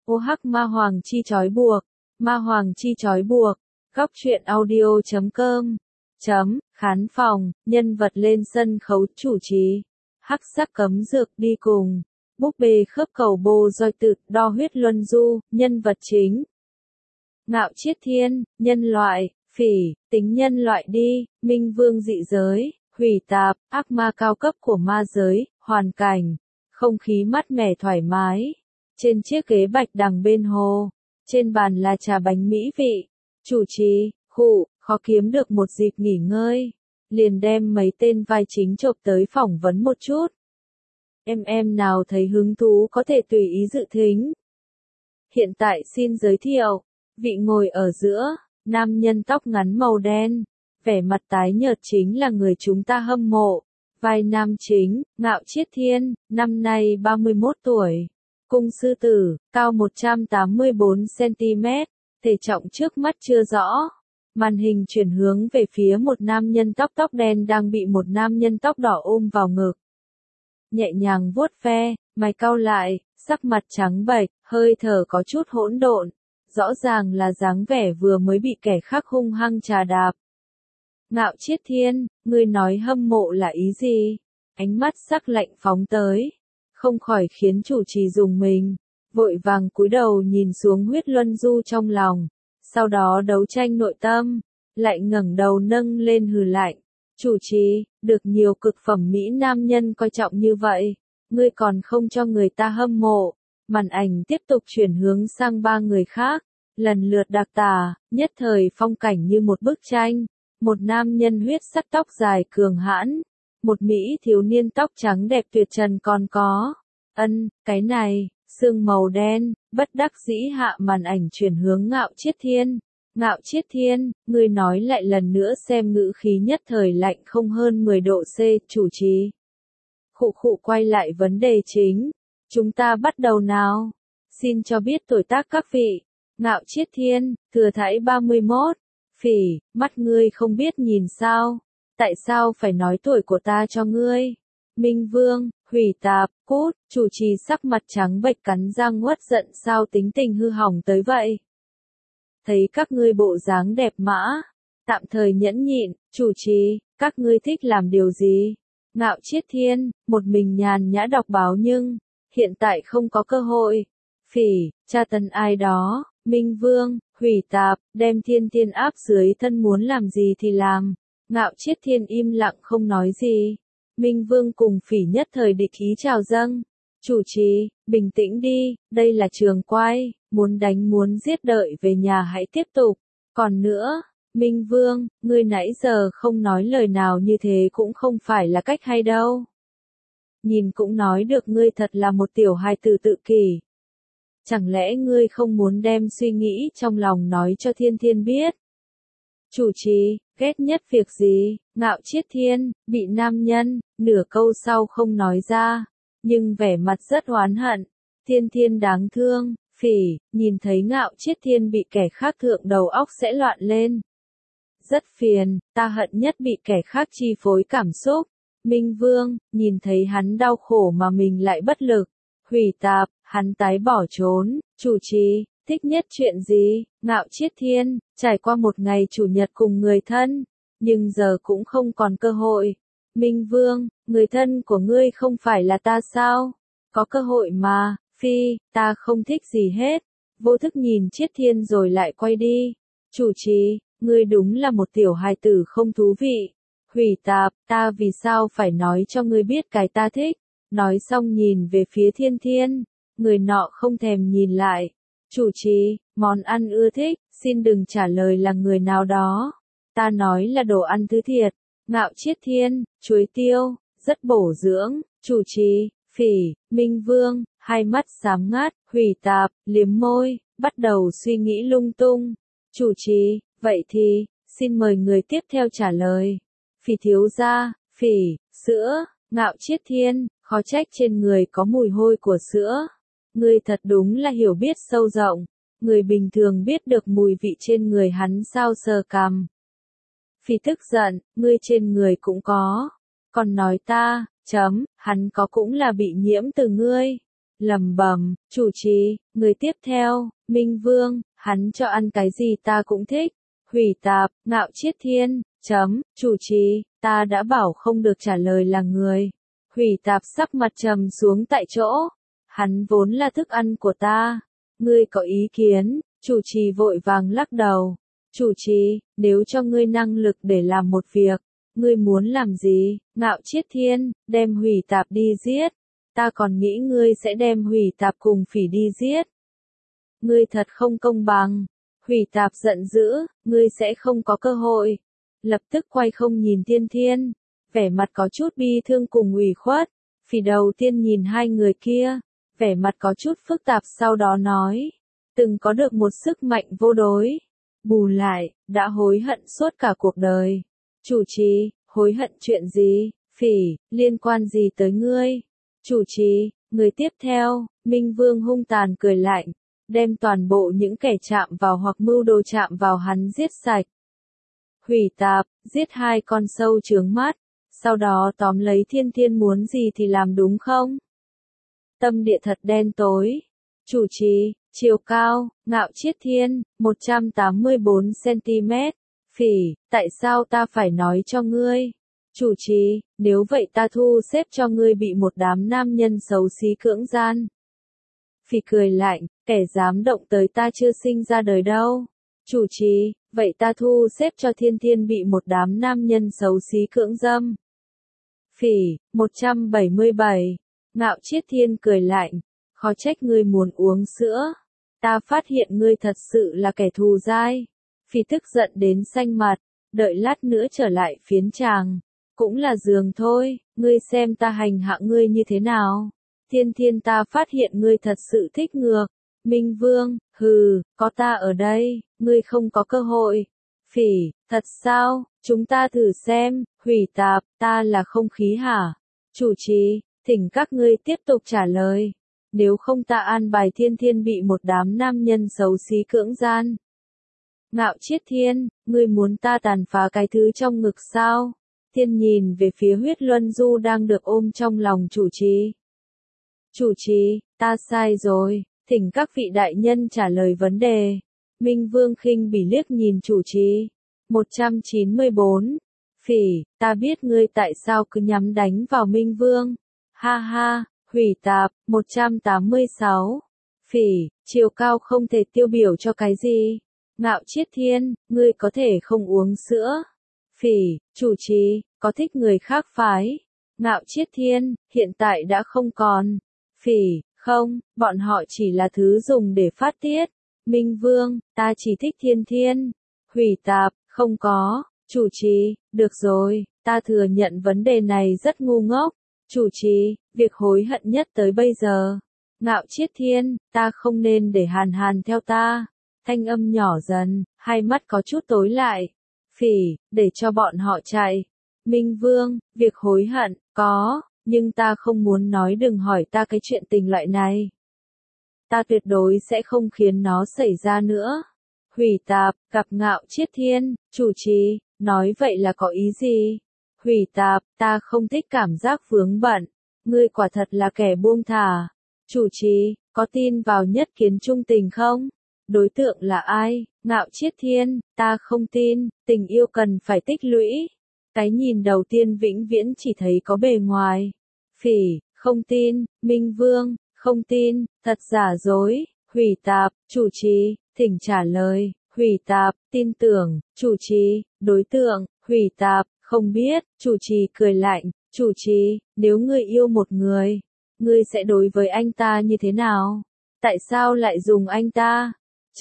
Ô hắc ma hoàng chi trói buộc, ma hoàng chi trói buộc, góc truyện audio.com, khán phòng, nhân vật lên sân khấu chủ trì, hắc sắc cấm dược đi cùng, búp bê khớp cầu bô roi tự đo huyết luân du, nhân vật chính. Ngạo Chiết Thiên, nhân loại, phỉ, tính nhân loại đi, minh vương dị giới, hủy tạp, ác ma cao cấp của ma giới, hoàn cảnh, không khí mát mẻ thoải mái. Trên chiếc ghế bạch đằng bên hồ, trên bàn là trà bánh mỹ vị. Chủ trì, khó kiếm được một dịp nghỉ ngơi. Liền đem mấy tên vai chính chộp tới phỏng vấn một chút. Em nào thấy hứng thú có thể tùy ý dự thính. Hiện tại xin giới thiệu, vị ngồi ở giữa, nam nhân tóc ngắn màu đen, vẻ mặt tái nhợt chính là người chúng ta hâm mộ. Vai nam chính, Ngạo Chiết Thiên, năm nay 31 tuổi. Cung sư tử, cao 184cm, thể trọng trước mắt chưa rõ. Màn hình chuyển hướng về phía một nam nhân tóc đen đang bị một nam nhân tóc đỏ ôm vào ngực. Nhẹ nhàng vuốt ve, mày cau lại, sắc mặt trắng bệch, hơi thở có chút hỗn độn, rõ ràng là dáng vẻ vừa mới bị kẻ khác hung hăng trà đạp. Ngạo Chiết Thiên, ngươi nói hâm mộ là ý gì? Ánh mắt sắc lạnh phóng tới, không khỏi khiến chủ trì rùng mình, vội vàng cúi đầu nhìn xuống huyết luân du trong lòng, sau đó đấu tranh nội tâm, lại ngẩng đầu nâng lên hừ lạnh. Chủ trì, được nhiều cực phẩm mỹ nam nhân coi trọng như vậy, ngươi còn không cho người ta hâm mộ. Màn ảnh tiếp tục chuyển hướng sang ba người khác, lần lượt đặc tả, nhất thời phong cảnh như một bức tranh. Một nam nhân huyết sắc tóc dài cường hãn, một mỹ thiếu niên tóc trắng đẹp tuyệt trần còn có. Cái này, sương màu đen, bất đắc dĩ hạ màn ảnh chuyển hướng Ngạo Chiết Thiên. Ngạo Chiết Thiên, ngươi nói lại lần nữa xem ngữ khí nhất thời lạnh không hơn 10 độ C, chủ trì. Quay lại vấn đề chính. Chúng ta bắt đầu nào. Xin cho biết tuổi tác các vị. Ngạo Chiết Thiên, thừa thãi 31. Phỉ, mắt ngươi không biết nhìn sao? Tại sao phải nói tuổi của ta cho ngươi? Minh Vương, hủy tạp, cút, chủ trì sắc mặt trắng bệch cắn răng uất giận sao tính tình hư hỏng tới vậy? Thấy các ngươi bộ dáng đẹp mã, tạm thời nhẫn nhịn, chủ trì, các ngươi thích làm điều gì? Ngạo Chiết Thiên, một mình nhàn nhã đọc báo nhưng, hiện tại không có cơ hội. Phỉ, tra tấn ai đó, Minh Vương, hủy tạp, đem Thiên Thiên áp dưới thân muốn làm gì thì làm. Ngạo Chiết Thiên im lặng không nói gì. Minh Vương cùng Phỉ nhất thời địch ý trào dâng. Chủ trì, bình tĩnh đi, đây là trường quay, muốn đánh muốn giết đợi về nhà hãy tiếp tục. Còn nữa, Minh Vương, ngươi nãy giờ không nói lời nào như thế cũng không phải là cách hay đâu. Nhìn cũng nói được ngươi thật là một tiểu hài tử tự kỷ. Chẳng lẽ ngươi không muốn đem suy nghĩ trong lòng nói cho Thiên Thiên biết? Chủ trì, ghét nhất việc gì? Ngạo Chiết Thiên, bị nam nhân, nửa câu sau không nói ra, nhưng vẻ mặt rất oán hận. Thiên Thiên đáng thương, Phỉ, nhìn thấy Ngạo Chiết Thiên bị kẻ khác thượng đầu óc sẽ loạn lên. Rất phiền, ta hận nhất bị kẻ khác chi phối cảm xúc. Minh Vương, nhìn thấy hắn đau khổ mà mình lại bất lực. Hủy tạp, hắn tái bỏ trốn. Chủ trì, thích nhất chuyện gì? Ngạo Chiết Thiên, trải qua một ngày chủ nhật cùng người thân, nhưng giờ cũng không còn cơ hội. Minh Vương, người thân của ngươi không phải là ta sao? Có cơ hội mà, phi, ta không thích gì hết. Vô thức nhìn Chiết Thiên rồi lại quay đi. Chủ trì, ngươi đúng là một tiểu hài tử không thú vị. Hủy tạp, ta vì sao phải nói cho ngươi biết cái ta thích? Nói xong nhìn về phía Thiên Thiên, người nọ không thèm nhìn lại. Chủ trì, món ăn ưa thích, xin đừng trả lời là người nào đó. Ta nói là đồ ăn thứ thiệt. Ngạo Chiết Thiên, chuối tiêu, rất bổ dưỡng. Chủ trì, Phỉ, Minh Vương, hai mắt xám ngắt, hủy tạp, liếm môi, bắt đầu suy nghĩ lung tung. Chủ trì, vậy thì, xin mời người tiếp theo trả lời. Phỉ thiếu gia, Phỉ, sữa. Ngạo Chiết Thiên, khó trách trên người có mùi hôi của sữa. Ngươi thật đúng là hiểu biết sâu rộng. Người bình thường biết được mùi vị trên người hắn sao sờ cằm. Phỉ tức giận, ngươi trên người cũng có. Còn nói ta, hắn có cũng là bị nhiễm từ ngươi. lẩm bẩm, chủ trì, người tiếp theo, Minh Vương, hắn cho ăn cái gì ta cũng thích. Hủy tạp, Ngạo Chiết Thiên, chủ trì, ta đã bảo không được trả lời là người. Hủy tạp sắc mặt trầm xuống tại chỗ. Hắn vốn là thức ăn của ta. Ngươi có ý kiến, chủ trì vội vàng lắc đầu. Chủ trì, nếu cho ngươi năng lực để làm một việc, ngươi muốn làm gì? Ngạo Chiết Thiên, đem Hủy tạp đi giết. Ta còn nghĩ ngươi sẽ đem Hủy tạp cùng Phỉ đi giết. Ngươi thật không công bằng. Hủy tạp giận dữ, ngươi sẽ không có cơ hội. Lập tức quay không nhìn Thiên Thiên, vẻ mặt có chút bi thương cùng ủy khuất. Phỉ đầu tiên nhìn hai người kia, vẻ mặt có chút phức tạp sau đó nói, từng có được một sức mạnh vô đối, bù lại, đã hối hận suốt cả cuộc đời. Chủ trì, hối hận chuyện gì? Phỉ, liên quan gì tới ngươi? Chủ trì, người tiếp theo, Minh Vương hung tàn cười lạnh, đem toàn bộ những kẻ chạm vào hoặc mưu đồ chạm vào hắn giết sạch. Hủy tạp, giết hai con sâu chướng mắt, sau đó tóm lấy Thiên Thiên muốn gì thì làm đúng không? Tâm địa thật đen tối. Chủ trì, chiều cao, Ngạo Chiết Thiên, 184cm. Phỉ, tại sao ta phải nói cho ngươi? Chủ trì, nếu vậy ta thu xếp cho ngươi bị một đám nam nhân xấu xí cưỡng gian. Phỉ cười lạnh, kẻ dám động tới ta chưa sinh ra đời đâu. Chủ trì, vậy ta thu xếp cho Thiên Thiên bị một đám nam nhân xấu xí cưỡng dâm. Phỉ, 177. Ngạo Chiết Thiên cười lạnh, khó trách ngươi muốn uống sữa. Ta phát hiện ngươi thật sự là kẻ thù dai. Phỉ tức giận đến xanh mặt, đợi lát nữa trở lại phiến tràng. Cũng là giường thôi, ngươi xem ta hành hạ ngươi như thế nào. Thiên Thiên, ta phát hiện ngươi thật sự thích ngược. Minh Vương, hừ, có ta ở đây, ngươi không có cơ hội. Phỉ, thật sao, chúng ta thử xem. Hủy tạp, ta là không khí hả? Chủ trì, thỉnh các ngươi tiếp tục trả lời. Nếu không ta an bài Thiên Thiên bị một đám nam nhân xấu xí cưỡng gian. Ngạo Chiết Thiên, ngươi muốn ta tàn phá cái thứ trong ngực sao? Thiên nhìn về phía Huyết Luân Du đang được ôm trong lòng chủ trì. Chủ trì, ta sai rồi, thỉnh các vị đại nhân trả lời vấn đề. Minh Vương khinh bỉ liếc nhìn chủ trì. 194. Phỉ, ta biết ngươi tại sao cứ nhắm đánh vào Minh Vương. Ha ha, hủy tạp, 186. Phỉ, chiều cao không thể tiêu biểu cho cái gì. Ngạo Chiết Thiên, ngươi có thể không uống sữa. Phỉ, chủ trì, có thích người khác phái. Ngạo Chiết Thiên, hiện tại đã không còn. Phỉ, không, bọn họ chỉ là thứ dùng để phát tiết. Minh Vương, ta chỉ thích Thiên Thiên. Hủy tạp, không có. Chủ trì, được rồi, ta thừa nhận vấn đề này rất ngu ngốc. Chủ trì, việc hối hận nhất tới bây giờ. Ngạo Chiết Thiên, ta không nên để Hàn Hàn theo ta. Thanh âm nhỏ dần, hai mắt có chút tối lại. Phỉ, để cho bọn họ chạy. Minh Vương, việc hối hận, có, nhưng ta không muốn nói, đừng hỏi ta cái chuyện tình loại này. Ta tuyệt đối sẽ không khiến nó xảy ra nữa. Hủy tạp, gặp Ngạo Chiết Thiên, chủ trì, nói vậy là có ý gì? Hủy tạp, ta không thích cảm giác vướng bận. Ngươi quả thật là kẻ buông thả. Chủ trì, có tin vào nhất kiến trung tình không? Đối tượng là ai? Ngạo Chiết Thiên, ta không tin, tình yêu cần phải tích lũy. Cái nhìn đầu tiên vĩnh viễn chỉ thấy có bề ngoài. Phỉ, không tin. Minh Vương, không tin, thật giả dối. Hủy tạp, chủ trì, thỉnh trả lời. Hủy tạp, tin tưởng. Chủ trì, đối tượng. Hủy tạp, không biết. Chủ trì cười lạnh. Chủ trì, nếu ngươi yêu một người, ngươi sẽ đối với anh ta như thế nào? Tại sao lại dùng anh ta?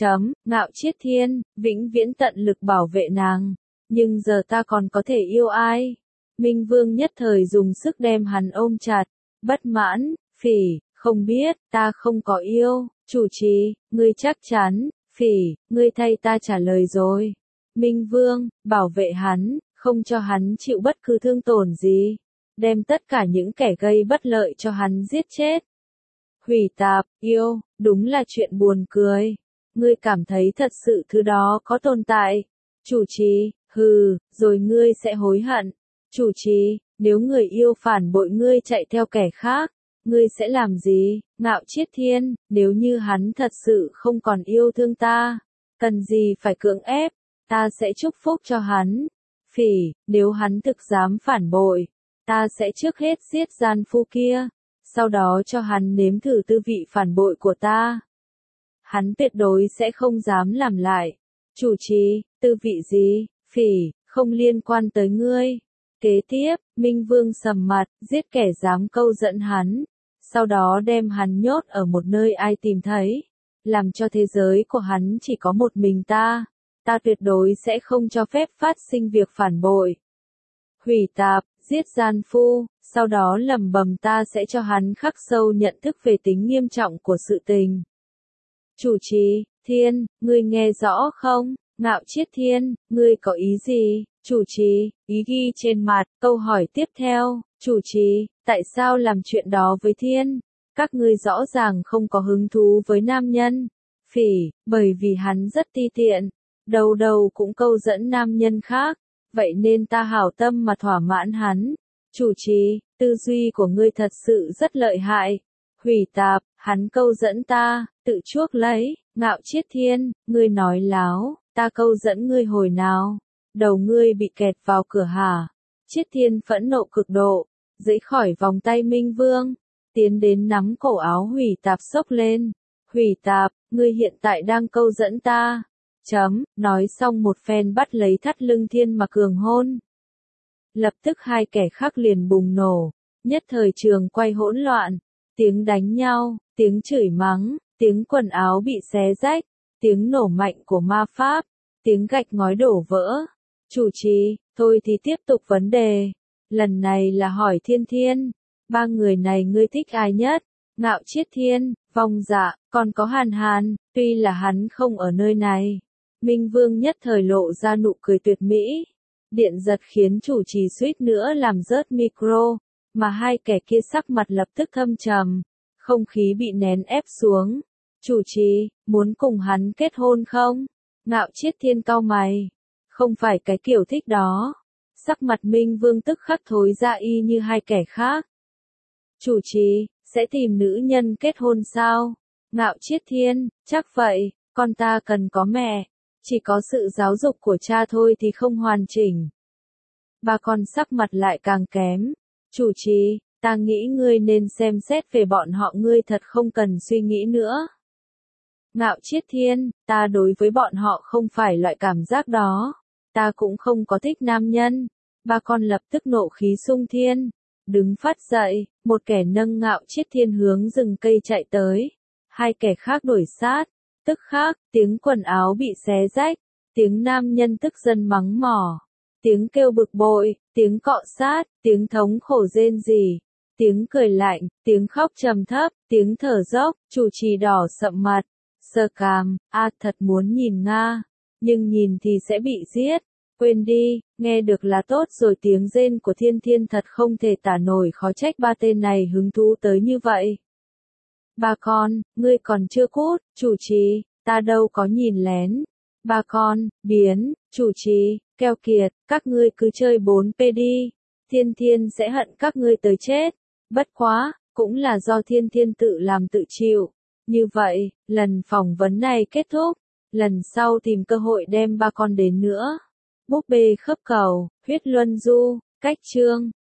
Ngạo Chiết Thiên, vĩnh viễn tận lực bảo vệ nàng. Nhưng giờ ta còn có thể yêu ai? Minh Vương nhất thời dùng sức đem hắn ôm chặt. Bất mãn, Phỉ, không biết, ta không có yêu. Chủ trì, ngươi chắc chắn. Phỉ, ngươi thay ta trả lời rồi. Minh Vương, bảo vệ hắn, không cho hắn chịu bất cứ thương tổn gì. Đem tất cả những kẻ gây bất lợi cho hắn giết chết. Hủy tạp, yêu, đúng là chuyện buồn cười. Ngươi cảm thấy thật sự thứ đó có tồn tại. Chủ trì, hừ, rồi ngươi sẽ hối hận. Chủ trì, nếu người yêu phản bội ngươi chạy theo kẻ khác, ngươi sẽ làm gì? Ngạo Chiết Thiên, nếu như hắn thật sự không còn yêu thương ta, cần gì phải cưỡng ép, ta sẽ chúc phúc cho hắn. Phỉ, nếu hắn thực dám phản bội, ta sẽ trước hết giết gian phu kia, sau đó cho hắn nếm thử tư vị phản bội của ta. Hắn tuyệt đối sẽ không dám làm lại. Chủ trì, tư vị gì? Phỉ, không liên quan tới ngươi. Kế tiếp, Minh Vương sầm mặt, giết kẻ dám câu dẫn hắn, sau đó đem hắn nhốt ở một nơi ai tìm thấy, làm cho thế giới của hắn chỉ có một mình ta. Ta tuyệt đối sẽ không cho phép phát sinh việc phản bội. Hủy tạp, giết gian phu, sau đó lẩm bẩm ta sẽ cho hắn khắc sâu nhận thức về tính nghiêm trọng của sự tình. Chủ trì, Thiên, ngươi nghe rõ không? Ngạo Chiết Thiên, ngươi có ý gì? Chủ trì, ý ghi trên mặt. Câu hỏi tiếp theo, chủ trì, tại sao làm chuyện đó với Thiên? Các ngươi rõ ràng không có hứng thú với nam nhân. Phỉ, bởi vì hắn rất ti tiện, đầu đầu cũng câu dẫn nam nhân khác, vậy nên ta hảo tâm mà thỏa mãn hắn. Chủ trì, tư duy của ngươi thật sự rất lợi hại. Hủy tạp, hắn câu dẫn ta, tự chuốc lấy. Ngạo Chiết Thiên, ngươi nói láo, ta câu dẫn ngươi hồi nào? Đầu ngươi bị kẹt vào cửa hả? Chiết Thiên phẫn nộ cực độ, giãy khỏi vòng tay Minh Vương, tiến đến nắm cổ áo Hủy tạp xốc lên. Hủy tạp, ngươi hiện tại đang câu dẫn ta. Nói xong một phen bắt lấy thắt lưng Thiên mà cường hôn. Lập tức hai kẻ khác liền bùng nổ, nhất thời trường quay hỗn loạn, tiếng đánh nhau, tiếng chửi mắng, tiếng quần áo bị xé rách, tiếng nổ mạnh của ma pháp, tiếng gạch ngói đổ vỡ. Chủ trì, thôi thì tiếp tục vấn đề. Lần này là hỏi Thiên Thiên, ba người này ngươi thích ai nhất? Ngạo Chiết Thiên, Vong Dạ, còn có Hàn Hàn, tuy là hắn không ở nơi này. Minh Vương nhất thời lộ ra nụ cười tuyệt mỹ. Điện giật khiến chủ trì suýt nữa làm rớt micro, mà hai kẻ kia sắc mặt lập tức thâm trầm, không khí bị nén ép xuống. Chủ trì, muốn cùng hắn kết hôn không? Ngạo Chiết Thiên cau mày, không phải cái kiểu thích đó. Sắc mặt Minh Vương tức khắc thối ra y như hai kẻ khác. Chủ trì, sẽ tìm nữ nhân kết hôn sao? Ngạo Chiết Thiên, chắc vậy, con ta cần có mẹ. Chỉ có sự giáo dục của cha thôi thì không hoàn chỉnh. Ba con sắc mặt lại càng kém. Chủ trì, ta nghĩ ngươi nên xem xét về bọn họ, ngươi thật không cần suy nghĩ nữa. Ngạo Chiết Thiên, ta đối với bọn họ không phải loại cảm giác đó. Ta cũng không có thích nam nhân. Ba con lập tức nộ khí xung thiên. Đứng phát dậy, một kẻ nâng Ngạo Chiết Thiên hướng rừng cây chạy tới. Hai kẻ khác đuổi sát. Tức khắc, tiếng quần áo bị xé rách, tiếng nam nhân tức giận mắng mỏ, tiếng kêu bực bội, tiếng cọ sát, tiếng thống khổ rên rỉ, tiếng cười lạnh, tiếng khóc trầm thấp, tiếng thở dốc. Chủ trì đỏ sậm mặt, sờ cằm, thật muốn nhìn Nga, nhưng nhìn thì sẽ bị giết. Quên đi, nghe được là tốt rồi. Tiếng rên của Thiên Thiên thật không thể tả nổi, khó trách ba tên này hứng thú tới như vậy. Ba con, ngươi còn chưa cút. Chủ trì, ta đâu có nhìn lén. Ba con, biến. Chủ trì, keo kiệt, các ngươi cứ chơi 4P đi. Thiên Thiên sẽ hận các ngươi tới chết. Bất quá, cũng là do Thiên Thiên tự làm tự chịu. Như vậy, lần phỏng vấn này kết thúc. Lần sau tìm cơ hội đem ba con đến nữa. Búp bê khớp cầu, huyết luân du, cách chương.